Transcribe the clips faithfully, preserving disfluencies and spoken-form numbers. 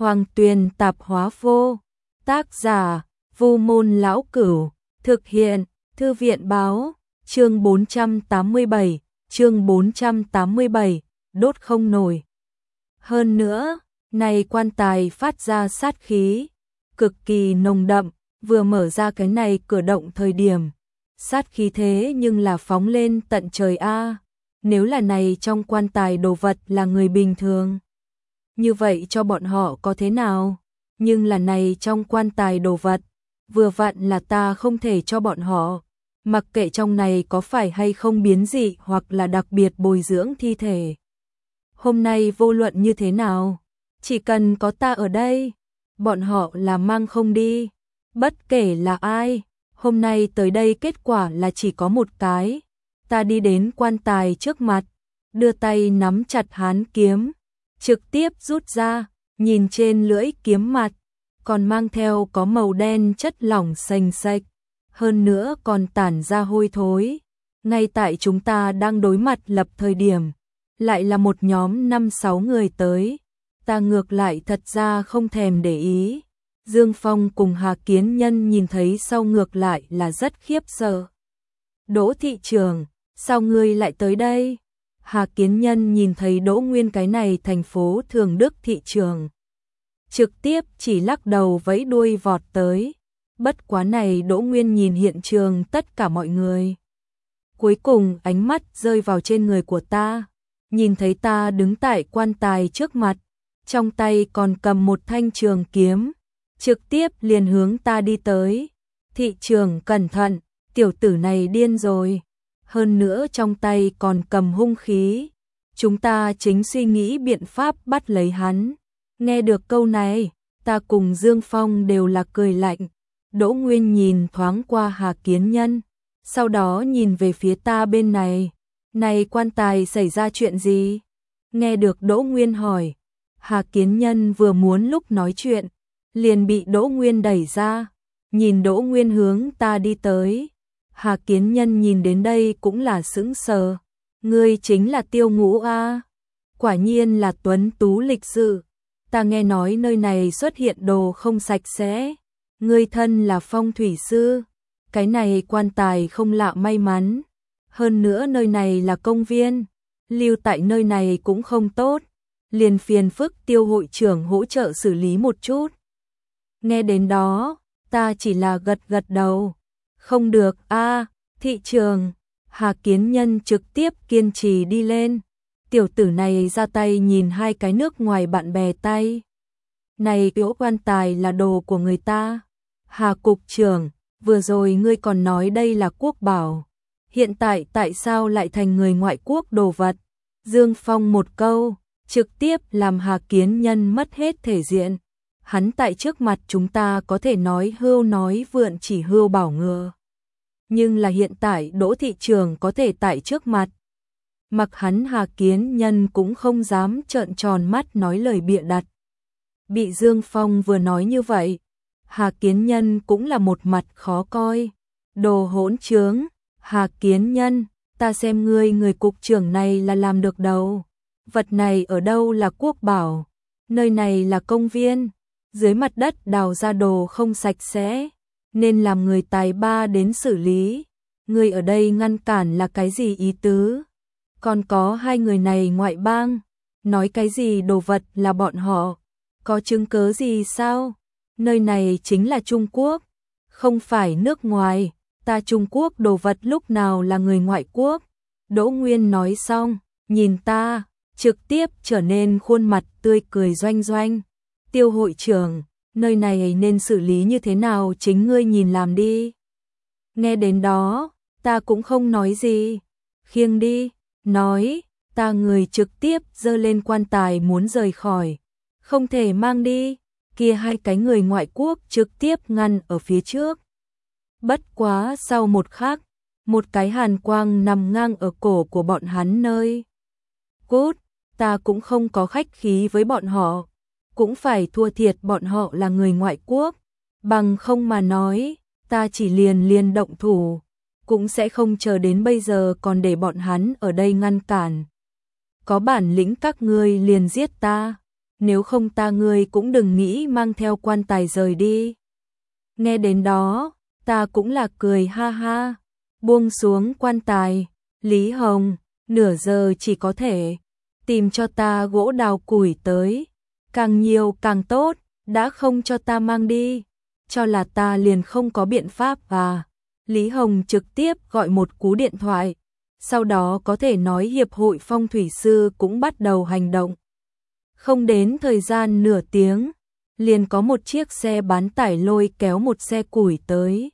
Hoàng Tuyền Tạp Hóa Vô. Tác giả: Vu Môn Lão Cửu. Thực hiện: Thư viện báo. Chương bốn trăm tám mươi bảy. Chương bốn trăm tám mươi bảy. Đốt không nổi. Hơn nữa, này quan tài phát ra sát khí cực kỳ nồng đậm, vừa mở ra cái này cửa động thời điểm, sát khí thế nhưng là phóng lên tận trời a. Nếu là này trong quan tài đồ vật là người bình thường, như vậy cho bọn họ có thế nào? Nhưng là này trong quan tài đồ vật, vừa vặn là ta không thể cho bọn họ. Mặc kệ trong này có phải hay không biến dị hoặc là đặc biệt bồi dưỡng thi thể. Hôm nay vô luận như thế nào, chỉ cần có ta ở đây, bọn họ là mang không đi. Bất kể là ai, hôm nay tới đây kết quả là chỉ có một cái. Ta đi đến quan tài trước mặt, đưa tay nắm chặt hán kiếm, trực tiếp rút ra, nhìn trên lưỡi kiếm mặt, còn mang theo có màu đen chất lỏng sền sệt, hơn nữa còn tản ra hôi thối. Ngay tại chúng ta đang đối mặt lập thời điểm, lại là một nhóm năm sáu người tới, ta ngược lại thật ra không thèm để ý. Dương Phong cùng Hà Kiến Nhân nhìn thấy sau ngược lại là rất khiếp sợ. Đỗ thị trường, sao ngươi lại tới đây? Hà Kiến Nhân nhìn thấy Đỗ Nguyên cái này thành phố Thường Đức thị trường, trực tiếp chỉ lắc đầu vẫy đuôi vọt tới. Bất quá này Đỗ Nguyên nhìn hiện trường tất cả mọi người, cuối cùng ánh mắt rơi vào trên người của ta, nhìn thấy ta đứng tại quan tài trước mặt, trong tay còn cầm một thanh trường kiếm, trực tiếp liền hướng ta đi tới. Thị trường cẩn thận, tiểu tử này điên rồi, hơn nữa trong tay còn cầm hung khí. Chúng ta chính suy nghĩ biện pháp bắt lấy hắn. Nghe được câu này, ta cùng Dương Phong đều là cười lạnh. Đỗ Nguyên nhìn thoáng qua Hà Kiến Nhân, sau đó nhìn về phía ta bên này. Này quan tài xảy ra chuyện gì? Nghe được Đỗ Nguyên hỏi, Hà Kiến Nhân vừa muốn lúc nói chuyện, liền bị Đỗ Nguyên đẩy ra. Nhìn Đỗ Nguyên hướng ta đi tới, Hà Kiến Nhân nhìn đến đây cũng là sững sờ. Ngươi chính là Tiêu Ngũ a? Quả nhiên là tuấn tú lịch sự. Ta nghe nói nơi này xuất hiện đồ không sạch sẽ. Ngươi thân là phong thủy sư, cái này quan tài không lạ may mắn. Hơn nữa nơi này là công viên, lưu tại nơi này cũng không tốt, liền phiền phức Tiêu hội trưởng hỗ trợ xử lý một chút. Nghe đến đó, ta chỉ là gật gật đầu. Không được a, thị trường. Hà Kiến Nhân trực tiếp kiên trì đi lên. Tiểu tử này ra tay nhìn hai cái nước ngoài bạn bè tay. Này chỗ quan tài là đồ của người ta. Hà cục trưởng, vừa rồi ngươi còn nói đây là quốc bảo, hiện tại tại sao lại thành người ngoại quốc đồ vật? Dương Phong một câu, trực tiếp làm Hà Kiến Nhân mất hết thể diện. Hắn tại trước mặt chúng ta có thể nói hưu nói vượn chỉ hưu bảo ngựa. Nhưng là hiện tại Đỗ thị trường có thể tại trước mặt. Mặc hắn Hà Kiến Nhân cũng không dám trợn tròn mắt nói lời bịa đặt. Bị Dương Phong vừa nói như vậy, Hà Kiến Nhân cũng là một mặt khó coi. Đồ hỗn trướng, Hà Kiến Nhân, ta xem ngươi người cục trưởng này là làm được đâu. Vật này ở đâu là quốc bảo, nơi này là công viên, dưới mặt đất đào ra đồ không sạch sẽ, nên làm người tài ba đến xử lý. Ngươi ở đây ngăn cản là cái gì ý tứ? Còn có hai người này ngoại bang, nói cái gì đồ vật là bọn họ, có chứng cớ gì sao? Nơi này chính là Trung Quốc, không phải nước ngoài, ta Trung Quốc đồ vật lúc nào là người ngoại quốc? Đỗ Nguyên nói xong, nhìn ta, trực tiếp trở nên khuôn mặt tươi cười doanh doanh. Tiêu hội trưởng, nơi này nên xử lý như thế nào chính ngươi nhìn làm đi. Nghe đến đó, ta cũng không nói gì. Khiêng đi, nói, ta người trực tiếp giơ lên quan tài muốn rời khỏi. Không thể mang đi, kia hai cái người ngoại quốc trực tiếp ngăn ở phía trước. Bất quá sau một khắc, một cái hàn quang nằm ngang ở cổ của bọn hắn nơi. Cút, ta cũng không có khách khí với bọn họ, cũng phải thua thiệt bọn họ là người ngoại quốc, bằng không mà nói, ta chỉ liền liền động thủ, cũng sẽ không chờ đến bây giờ còn để bọn hắn ở đây ngăn cản. Có bản lĩnh các ngươi liền giết ta, nếu không ta ngươi cũng đừng nghĩ mang theo quan tài rời đi. Nghe đến đó, ta cũng là cười ha ha, buông xuống quan tài, Lý Hồng, nửa giờ chỉ có thể tìm cho ta gỗ đào củi tới, càng nhiều càng tốt, đã không cho ta mang đi, cho là ta liền không có biện pháp à. Lý Hồng trực tiếp gọi một cú điện thoại, sau đó có thể nói hiệp hội phong thủy sư cũng bắt đầu hành động. Không đến thời gian nửa tiếng, liền có một chiếc xe bán tải lôi kéo một xe củi tới.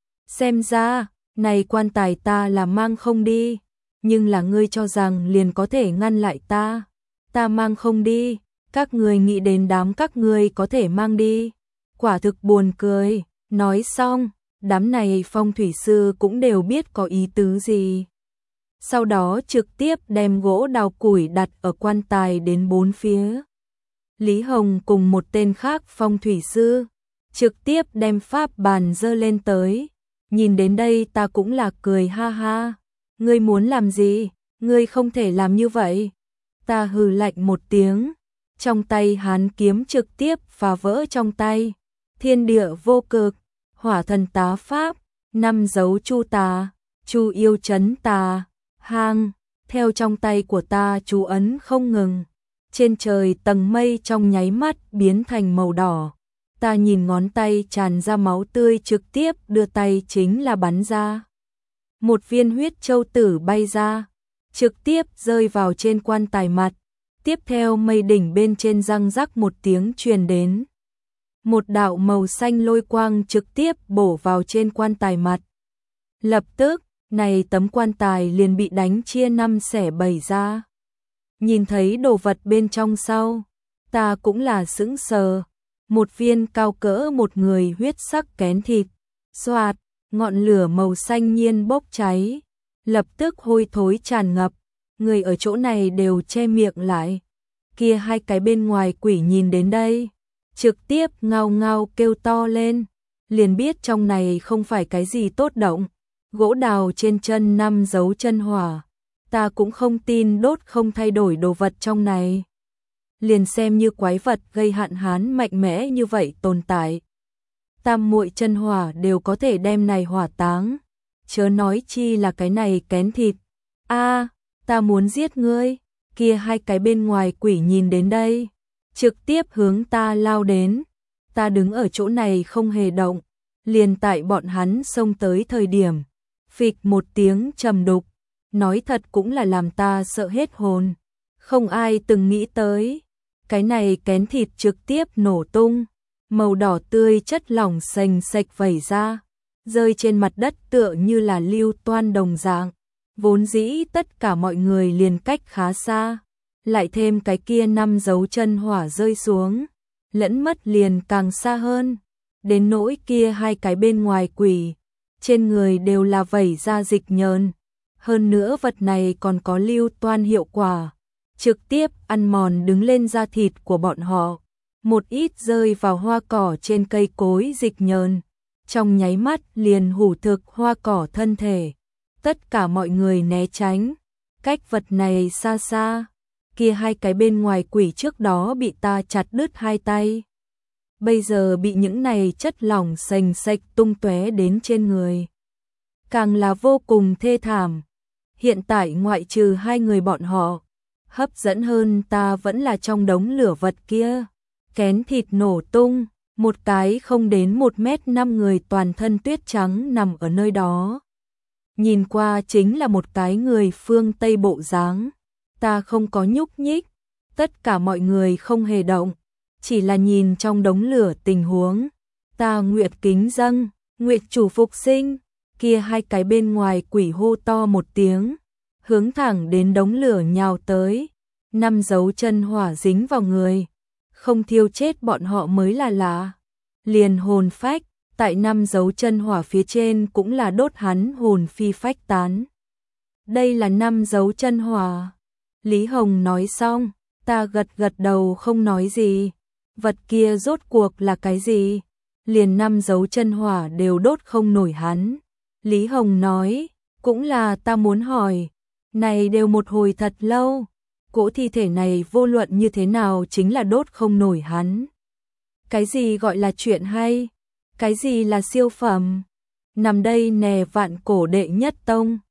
Xem ra, này quan tài ta là mang không đi, nhưng là ngươi cho rằng liền có thể ngăn lại ta. Ta mang không đi, các ngươi nghĩ đến đám các ngươi có thể mang đi. Quả thực buồn cười, nói xong, đám này phong thủy sư cũng đều biết có ý tứ gì. Sau đó trực tiếp đem gỗ đào củi đặt ở quan tài đến bốn phía. Lý Hồng cùng một tên khác phong thủy sư, trực tiếp đem pháp bàn dơ lên tới. Nhìn đến đây ta cũng là cười ha ha. Ngươi muốn làm gì? Ngươi không thể làm như vậy. Ta hừ lạnh một tiếng. Trong tay hán kiếm trực tiếp phá vỡ trong tay. Thiên địa vô cực, hỏa thần tá pháp, năm dấu chu tà, chu yêu chấn tà, hang. Theo trong tay của ta chú ấn không ngừng. Trên trời tầng mây trong nháy mắt biến thành màu đỏ. Ta nhìn ngón tay tràn ra máu tươi trực tiếp đưa tay chính là bắn ra. Một viên huyết châu tử bay ra, trực tiếp rơi vào trên quan tài mặt. Tiếp theo mây đỉnh bên trên răng rắc một tiếng truyền đến. Một đạo màu xanh lôi quang trực tiếp bổ vào trên quan tài mặt. Lập tức, này tấm quan tài liền bị đánh chia năm xẻ bảy ra. Nhìn thấy đồ vật bên trong sau, ta cũng là sững sờ. Một viên cao cỡ một người huyết sắc kén thịt, xoạt, ngọn lửa màu xanh nhiên bốc cháy, lập tức hôi thối tràn ngập, người ở chỗ này đều che miệng lại. Kia hai cái bên ngoài quỷ nhìn đến đây, trực tiếp ngao ngao kêu to lên, liền biết trong này không phải cái gì tốt động. Gỗ đào trên chân năm dấu chân hỏa, ta cũng không tin đốt không thay đổi đồ vật trong này. Liền xem như quái vật gây hạn hán mạnh mẽ như vậy tồn tại. Tam muội chân hỏa đều có thể đem này hỏa táng, chớ nói chi là cái này kén thịt. A, ta muốn giết ngươi. Kia hai cái bên ngoài quỷ nhìn đến đây, trực tiếp hướng ta lao đến. Ta đứng ở chỗ này không hề động, liền tại bọn hắn xông tới thời điểm, phịch một tiếng trầm đục, nói thật cũng là làm ta sợ hết hồn. Không ai từng nghĩ tới, cái này kén thịt trực tiếp nổ tung, màu đỏ tươi chất lỏng sành sạch vẩy ra, rơi trên mặt đất tựa như là lưu toan đồng dạng. Vốn dĩ tất cả mọi người liền cách khá xa, lại thêm cái kia năm dấu chân hỏa rơi xuống, lẫn mất liền càng xa hơn. Đến nỗi kia hai cái bên ngoài quỷ, trên người đều là vẩy ra dịch nhờn, hơn nữa vật này còn có lưu toan hiệu quả, trực tiếp ăn mòn đứng lên da thịt của bọn họ, một ít rơi vào hoa cỏ trên cây cối dịch nhờn, trong nháy mắt liền hủ thực hoa cỏ thân thể. Tất cả mọi người né tránh, cách vật này xa xa. Kia hai cái bên ngoài quỷ trước đó bị ta chặt đứt hai tay, bây giờ bị những này chất lỏng sành sạch tung tóe đến trên người, càng là vô cùng thê thảm. Hiện tại ngoại trừ hai người bọn họ, hấp dẫn hơn ta vẫn là trong đống lửa vật kia. Kén thịt nổ tung, một cái không đến một mét năm người toàn thân tuyết trắng nằm ở nơi đó. Nhìn qua chính là một cái người phương Tây bộ dáng. Ta không có nhúc nhích, tất cả mọi người không hề động, chỉ là nhìn trong đống lửa tình huống. Ta nguyệt kính dâng, nguyệt chủ phục sinh. Kia hai cái bên ngoài quỷ hô to một tiếng, hướng thẳng đến đống lửa nhào tới. Năm dấu chân hỏa dính vào người, không thiêu chết bọn họ mới là lạ. Liền hồn phách, tại năm dấu chân hỏa phía trên cũng là đốt hắn hồn phi phách tán. Đây là năm dấu chân hỏa. Lý Hồng nói xong, ta gật gật đầu không nói gì. Vật kia rốt cuộc là cái gì? Liền năm dấu chân hỏa đều đốt không nổi hắn. Lý Hồng nói, cũng là ta muốn hỏi, này đều một hồi thật lâu, cỗ thi thể này vô luận như thế nào chính là đốt không nổi hắn. Cái gì gọi là chuyện hay? Cái gì là siêu phẩm? Nằm đây nè vạn cổ đệ nhất tông,